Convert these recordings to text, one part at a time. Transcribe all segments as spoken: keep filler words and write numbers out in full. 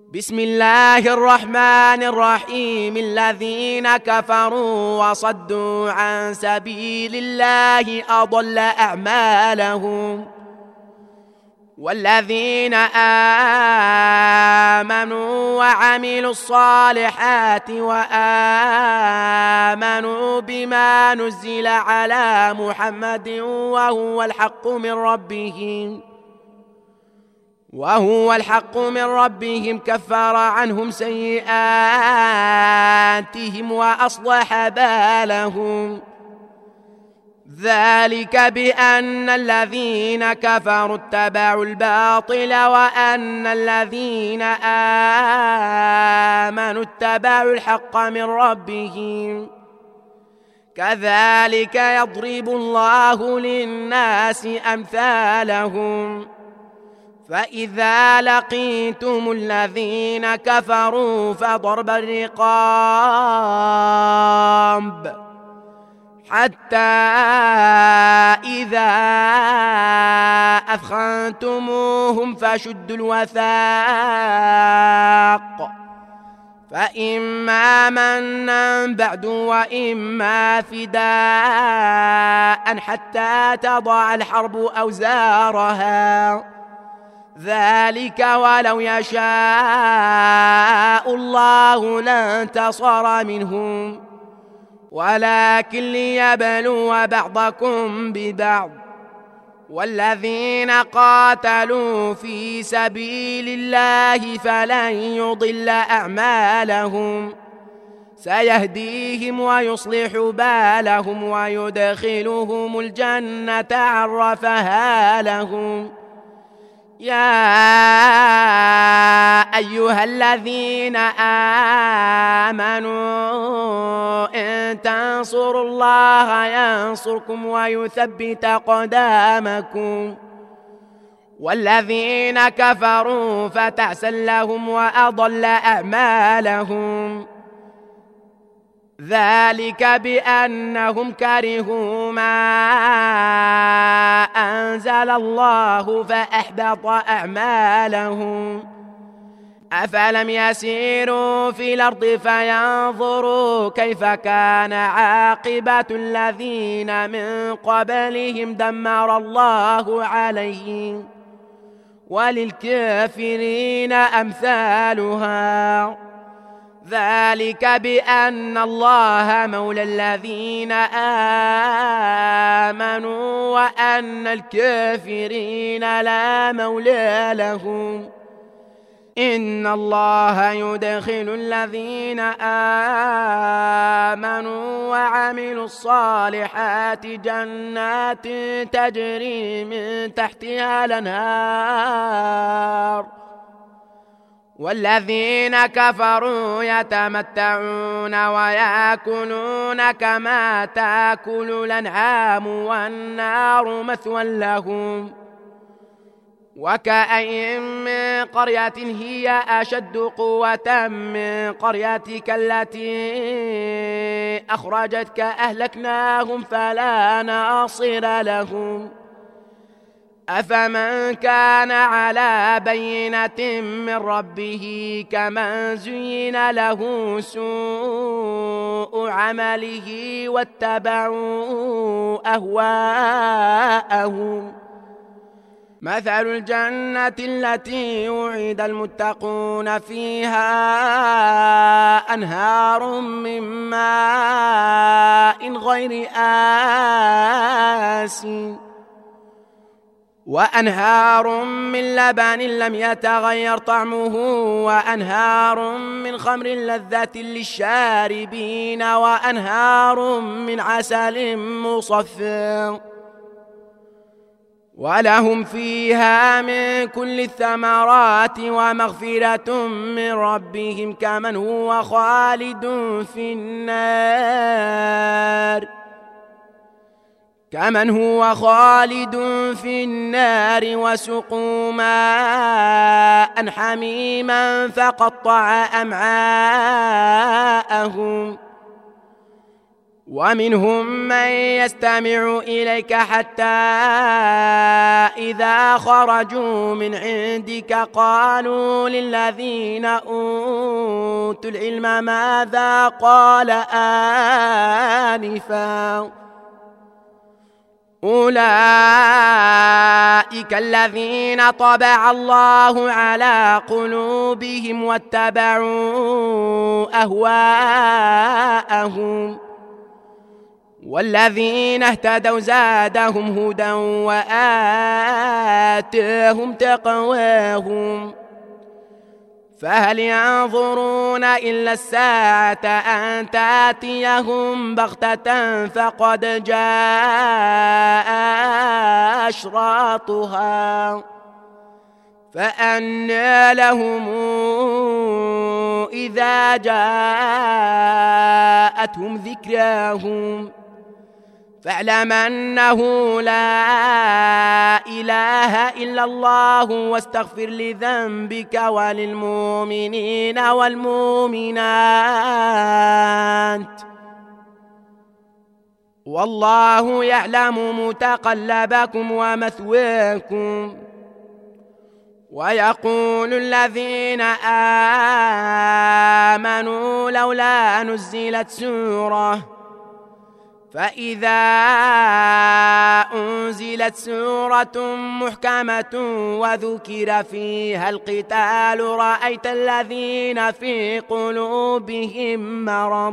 بسم الله الرحمن الرحيم. الذين كفروا وصدوا عن سبيل الله أضل أعمالهم، والذين آمنوا وعملوا الصالحات وآمنوا بما نزل على محمد وهو الحق من ربهم وهو الحق من ربهم كفر عنهم سيئاتهم وأصلح بالهم. ذلك بأن الذين كفروا اتبعوا الباطل وأن الذين آمنوا اتبعوا الحق من ربهم. كذلك يضرب الله للناس أمثالهم. فإذا لقيتم الذين كفروا فضرب الرقاب حتى إذا أثخنتموهم فشدوا الوثاق، فإما منا بعد وإما فداء حتى تضع الحرب أوزارها. ذلك ولو يشاء الله لانتصر منهم، ولكن ليبلو بعضكم ببعض. والذين قاتلوا في سبيل الله فلن يضل أعمالهم، سيهديهم ويصلح بالهم ويدخلهم الجنة عرفها لهم. يا أيها الذين آمنوا إن تنصروا الله ينصركم ويثبت أقدامكم. والذين كفروا فتعسا لهم وأضل أعمالهم. ذلك بأنهم كرهوا ما أنزل الله فأحبط أعمالهم. أفلم يسيروا في الأرض فينظروا كيف كان عاقبة الذين من قبلهم دمر الله عليهم، وللكافرين أمثالها. ذلك بأن الله مولى الذين آمنوا وأن الكافرين لا مولى لهم. إن الله يدخل الذين آمنوا وعملوا الصالحات جنات تجري من تحتها الأنهار، والذين كفروا يتمتعون ويأكلون كما تأكل الأنعام والنار مثوى لهم. وكأين من قرية هي أشد قوة من قريتك التي أخرجتك أهلكناهم فلا ناصر لهم. أفمن كان على بينة من ربه كمن زين له سوء عمله واتبعوا أهواءهم. مثل الجنة التي وعد المتقون فيها أنهار من ماء غير آسن وأنهار من لبن لم يتغير طعمه وأنهار من خمر لذة للشاربين وأنهار من عسل مصفى. ولهم فيها من كل الثمرات ومغفرة من ربهم كمن هو خالد في النار كمن هو خالد في النار وسقوا ماء حميما فقطع أمعاءهم. ومنهم من يستمع إليك حتى إذا خرجوا من عندك قالوا للذين أوتوا العلم ماذا قال آنفا أولئك الذين طبع الله على قلوبهم واتبعوا أهواءهم والذين اهتدوا زادهم هدى وآتاهم تقواهم فهل ينظرون إلا الساعة أن تأتيهم بغتة فقد جاء أشراطها فأنى لهم إذا جاءتهم ذكراهم فاعلم أنه لا إله إلا الله واستغفر لذنبك وللمؤمنين والمؤمنات والله يعلم متقلبكم ومثواكم. ويقول الذين آمنوا لولا نزلت سورة فإذا أنزلت سورة محكمة وذكر فيها القتال رأيت الذين في قلوبهم مرض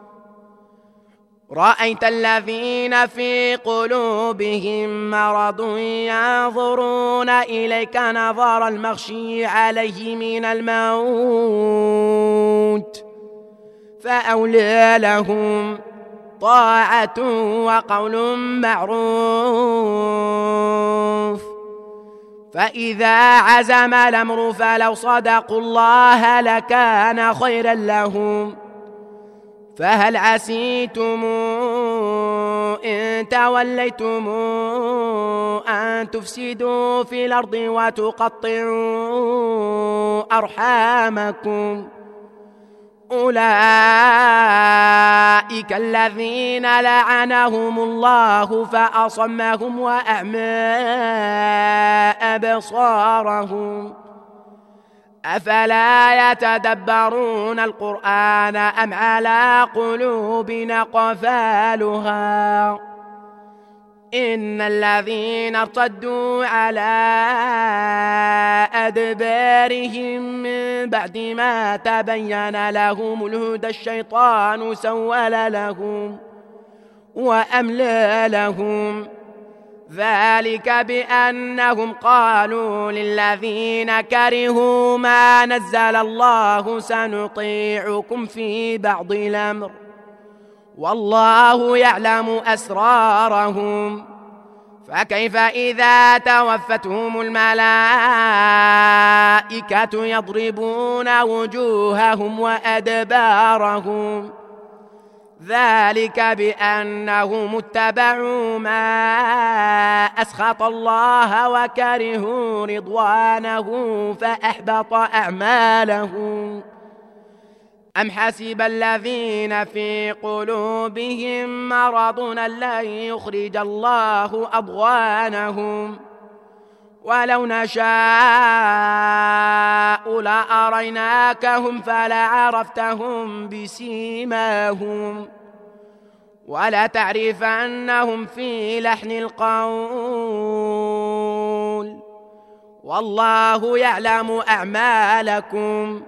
رأيت الذين في قلوبهم مرض ينظرون إليك نظر المغشي عليه من الموت فأولى لهم طاعة وقول معروف فإذا عزم الأمر فلو صدقوا الله لكان خيرا لهم فهل عسيتم إن توليتم أن تفسدوا في الأرض وتقطعوا أرحامكم أولئك الذين لعنهم الله فأصمهم وأعمى أبصارهم أفلا يتدبرون القرآن أم على قلوب أقفالها إن الذين ارتدوا على أدبارهم من بعد ما تبين لهم الهدى الشيطان سول لهم وأملى لهم ذلك بأنهم قالوا للذين كرهوا ما نزل الله سنطيعكم في بعض الأمر والله يعلم أسرارهم فكيف إذا توفتهم الملائكة يضربون وجوههم وأدبارهم ذلك بأنهم اتبعوا ما أسخط الله وكرهوا رضوانه فأحبط أعمالهم أم حسب الذين في قلوبهم مرض لن يخرج الله أضغانهم ولو نشاء لأريناكهم فلعرفتهم بسيماهم ولتعرفنهم في لحن القول والله يعلم أعمالكم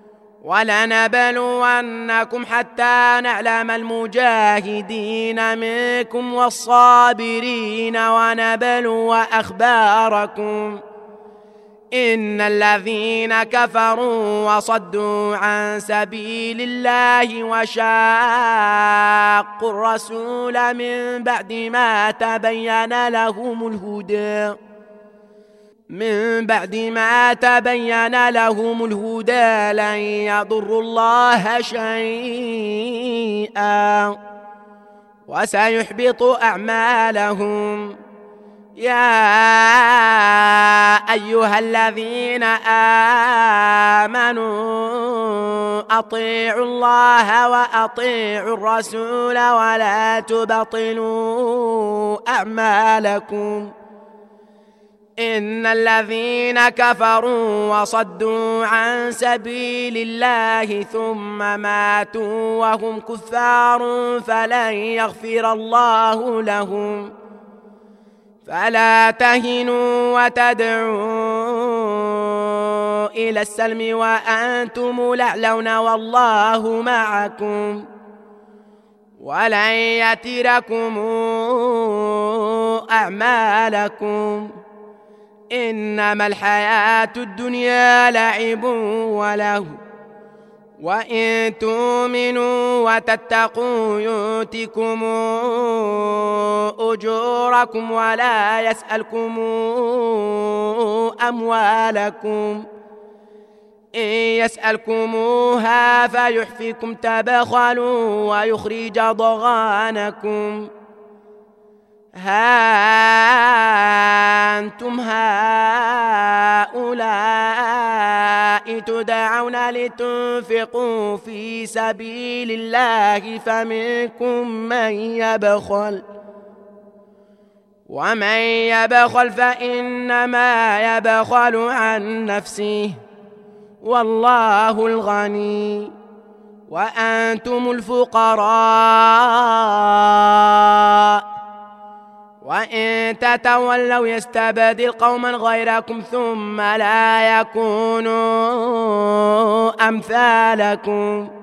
ولنبلونكم حتى نعلم المجاهدين منكم والصابرين ونبلو أخباركم إن الذين كفروا وصدوا عن سبيل الله وشاقوا الرسول من بعد ما تبين لهم الهدى من بعد ما تبين لهم الهدى لن يضروا الله شيئا وسيحبط أعمالهم يا أيها الذين آمنوا أطيعوا الله وأطيعوا الرسول ولا تبطلوا أعمالكم إن الذين كفروا وصدوا عن سبيل الله ثم ماتوا وهم كفار فلن يغفر الله لهم فلا تهنوا وتدعوا إلى السلم وأنتم الأعلون والله معكم ولن يتركم أعمالكم إنما الحياة الدنيا لعب وله وإن تؤمنوا وتتقوا يؤتكم أجوركم ولا يسألكم أموالكم إن يسألكموها فيحفكم تبخلوا ويخرج ضغانكم ها أنتم هؤلاء تدعون لتنفقوا في سبيل الله فمنكم من يبخل ومن يبخل فإنما يبخل عن نفسه والله الغني وأنتم الفقراء وإن تتولوا يستبدل قوما غيركم ثم لا يكونوا أمثالكم